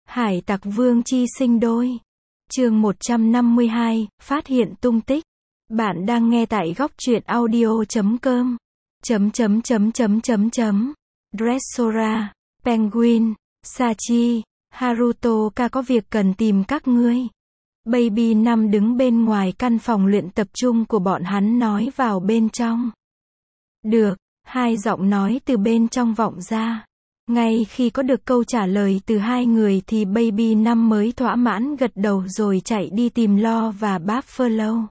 Hải tặc vương chi sinh đôi. Chương 152, phát hiện tung tích. Bạn đang nghe tại góc truyện audio.com. Dressora, Penguin, Sachi, Haruto có việc cần tìm các ngươi. Baby 5 đứng bên ngoài căn phòng luyện tập trung của bọn hắn nói vào bên trong. Được, hai giọng nói từ bên trong vọng ra. Ngay khi có được câu trả lời từ hai người thì Baby 5 mới thỏa mãn gật đầu rồi chạy đi tìm Lo và Buffalo.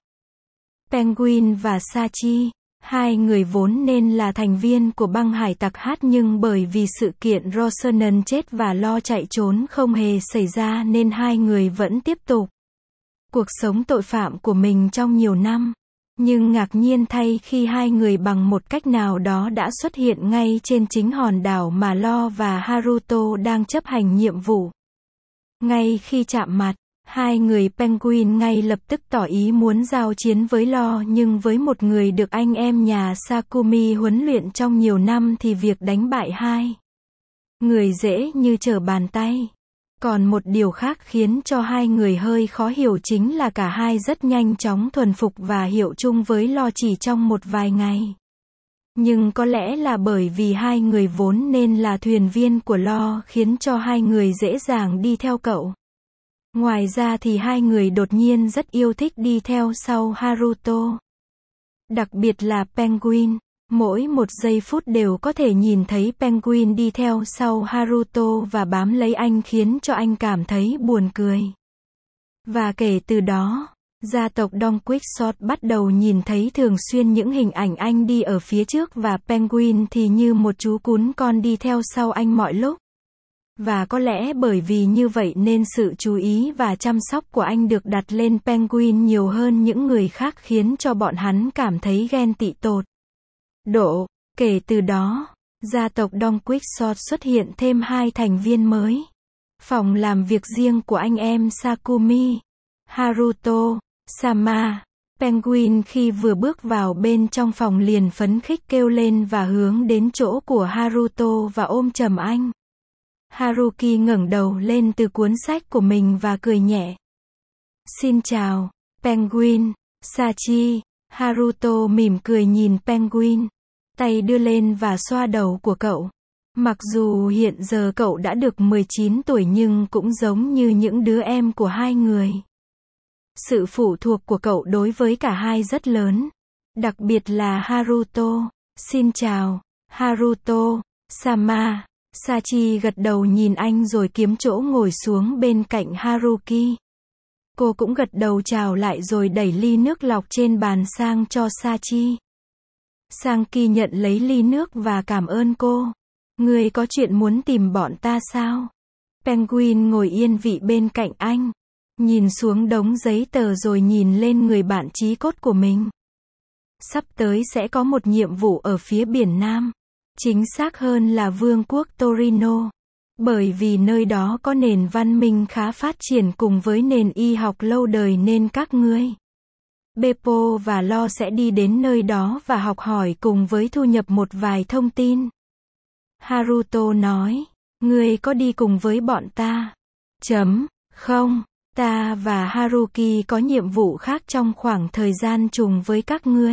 Penguin và Sachi, hai người vốn nên là thành viên của băng hải tặc hát nhưng bởi vì sự kiện Rosanen chết và Lo chạy trốn không hề xảy ra nên hai người vẫn tiếp tục cuộc sống tội phạm của mình trong nhiều năm. Nhưng ngạc nhiên thay khi hai người bằng một cách nào đó đã xuất hiện ngay trên chính hòn đảo mà Lo và Haruto đang chấp hành nhiệm vụ. Ngay khi chạm mặt, hai người Penguin ngay lập tức tỏ ý muốn giao chiến với Lo nhưng với một người được anh em nhà Sakumi huấn luyện trong nhiều năm thì việc đánh bại hai người dễ như trở bàn tay. Còn một điều khác khiến cho hai người hơi khó hiểu chính là cả hai rất nhanh chóng thuần phục và hiệu chung với Lo chỉ trong một vài ngày. Nhưng có lẽ là bởi vì hai người vốn nên là thuyền viên của Lo khiến cho hai người dễ dàng đi theo cậu. Ngoài ra thì hai người đột nhiên rất yêu thích đi theo sau Haruto. Đặc biệt là Penguin. Mỗi một giây phút đều có thể nhìn thấy Penguin đi theo sau Haruto và bám lấy anh khiến cho anh cảm thấy buồn cười. Và kể từ đó, gia tộc Don Quixote bắt đầu nhìn thấy thường xuyên những hình ảnh anh đi ở phía trước và Penguin thì như một chú cún con đi theo sau anh mọi lúc. Và có lẽ bởi vì như vậy nên sự chú ý và chăm sóc của anh được đặt lên Penguin nhiều hơn những người khác khiến cho bọn hắn cảm thấy ghen tị tột độ. Kể từ đó, gia tộc Don Quixote xuất hiện thêm hai thành viên mới. Phòng làm việc riêng của anh em Sakumi, Haruto, Sama. Penguin khi vừa bước vào bên trong phòng liền phấn khích kêu lên và hướng đến chỗ của Haruto và ôm chầm anh. Haruki ngẩng đầu lên từ cuốn sách của mình và cười nhẹ. Xin chào, Penguin, Sachi. Haruto mỉm cười nhìn Penguin, tay đưa lên và xoa đầu của cậu. Mặc dù hiện giờ cậu đã được 19 tuổi nhưng cũng giống như những đứa em của hai người. Sự phụ thuộc của cậu đối với cả hai rất lớn. Đặc biệt là Haruto. Xin chào, Haruto, Sama. Sachi gật đầu nhìn anh rồi kiếm chỗ ngồi xuống bên cạnh Haruki. Cô cũng gật đầu chào lại rồi đẩy ly nước lọc trên bàn sang cho Sachi. Sanki nhận lấy ly nước và cảm ơn cô. Ngươi có chuyện muốn tìm bọn ta sao? Penguin ngồi yên vị bên cạnh anh, nhìn xuống đống giấy tờ rồi nhìn lên người bạn chí cốt của mình. Sắp tới sẽ có một nhiệm vụ ở phía biển Nam. Chính xác hơn là Vương quốc Torino. Bởi vì nơi đó có nền văn minh khá phát triển cùng với nền y học lâu đời nên các ngươi, Beppo và Lo sẽ đi đến nơi đó và học hỏi cùng với thu nhập một vài thông tin. Haruto nói, ngươi có đi cùng với bọn ta? Không, ta và Haruki có nhiệm vụ khác trong khoảng thời gian trùng với các ngươi.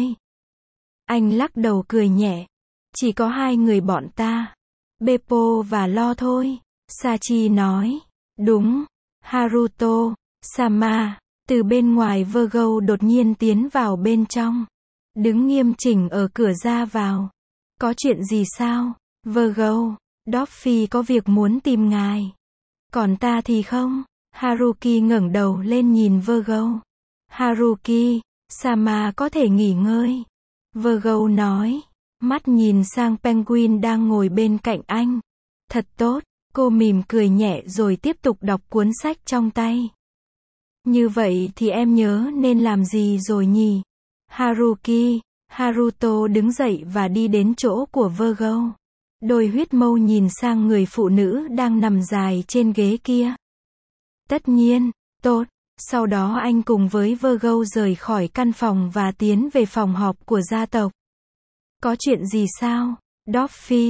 Anh lắc đầu cười nhẹ. Chỉ có hai người bọn ta, Beppo và Lo thôi. Sachi nói. Đúng. Haruto, Sama. Từ bên ngoài Virgo đột nhiên tiến vào bên trong. Đứng nghiêm chỉnh ở cửa ra vào. Có chuyện gì sao? Virgo, Dorothy có việc muốn tìm ngài. Còn ta thì không. Haruki ngẩng đầu lên nhìn Virgo. Haruki, Sama có thể nghỉ ngơi. Virgo nói. Mắt nhìn sang Penguin đang ngồi bên cạnh anh. Thật tốt. Cô mỉm cười nhẹ rồi tiếp tục đọc cuốn sách trong tay. Như vậy thì em nhớ nên làm gì rồi nhỉ? Haruto đứng dậy và đi đến chỗ của Virgo. Đôi huyết mâu nhìn sang người phụ nữ đang nằm dài trên ghế kia. Tất nhiên, tốt. Sau đó anh cùng với Virgo rời khỏi căn phòng và tiến về phòng họp của gia tộc. Có chuyện gì sao, Dorothy?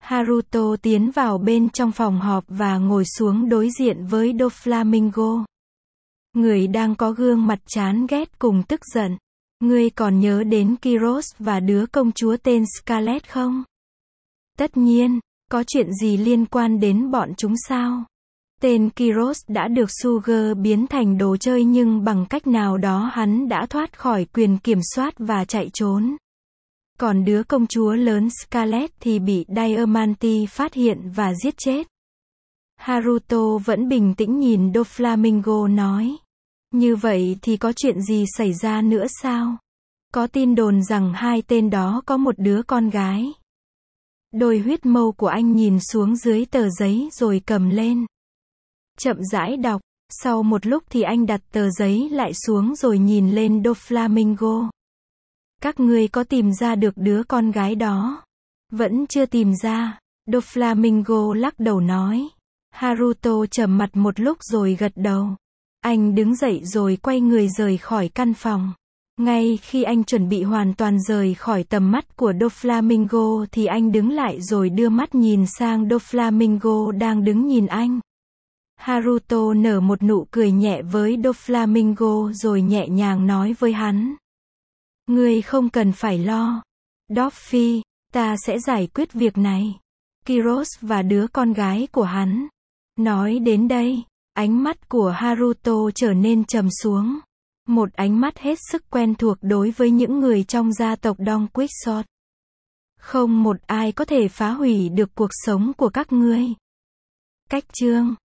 Haruto tiến vào bên trong phòng họp và ngồi xuống đối diện với Doflamingo. Người đang có gương mặt chán ghét cùng tức giận. Ngươi còn nhớ đến Kiros và đứa công chúa tên Scarlet không? Tất nhiên, có chuyện gì liên quan đến bọn chúng sao? Tên Kiros đã được Sugar biến thành đồ chơi nhưng bằng cách nào đó hắn đã thoát khỏi quyền kiểm soát và chạy trốn. Còn đứa công chúa lớn Scarlet thì bị Diamante phát hiện và giết chết. Haruto vẫn bình tĩnh nhìn Doflamingo nói. Như vậy thì có chuyện gì xảy ra nữa sao? Có tin đồn rằng hai tên đó có một đứa con gái. Đôi huyết mâu của anh nhìn xuống dưới tờ giấy rồi cầm lên. Chậm rãi đọc, sau một lúc thì anh đặt tờ giấy lại xuống rồi nhìn lên Doflamingo. Các ngươi có tìm ra được đứa con gái đó? Vẫn chưa tìm ra. Doflamingo lắc đầu nói. Haruto trầm mặt một lúc rồi gật đầu. Anh đứng dậy rồi quay người rời khỏi căn phòng. Ngay khi anh chuẩn bị hoàn toàn rời khỏi tầm mắt của Doflamingo thì anh đứng lại rồi đưa mắt nhìn sang Doflamingo đang đứng nhìn anh. Haruto nở một nụ cười nhẹ với Doflamingo rồi nhẹ nhàng nói với hắn. Ngươi không cần phải lo. Doffy, ta sẽ giải quyết việc này. Kiros và đứa con gái của hắn. Nói đến đây, ánh mắt của Haruto trở nên trầm xuống. Một ánh mắt hết sức quen thuộc đối với những người trong gia tộc Don Quixote. Không một ai có thể phá hủy được cuộc sống của các ngươi. Cách chương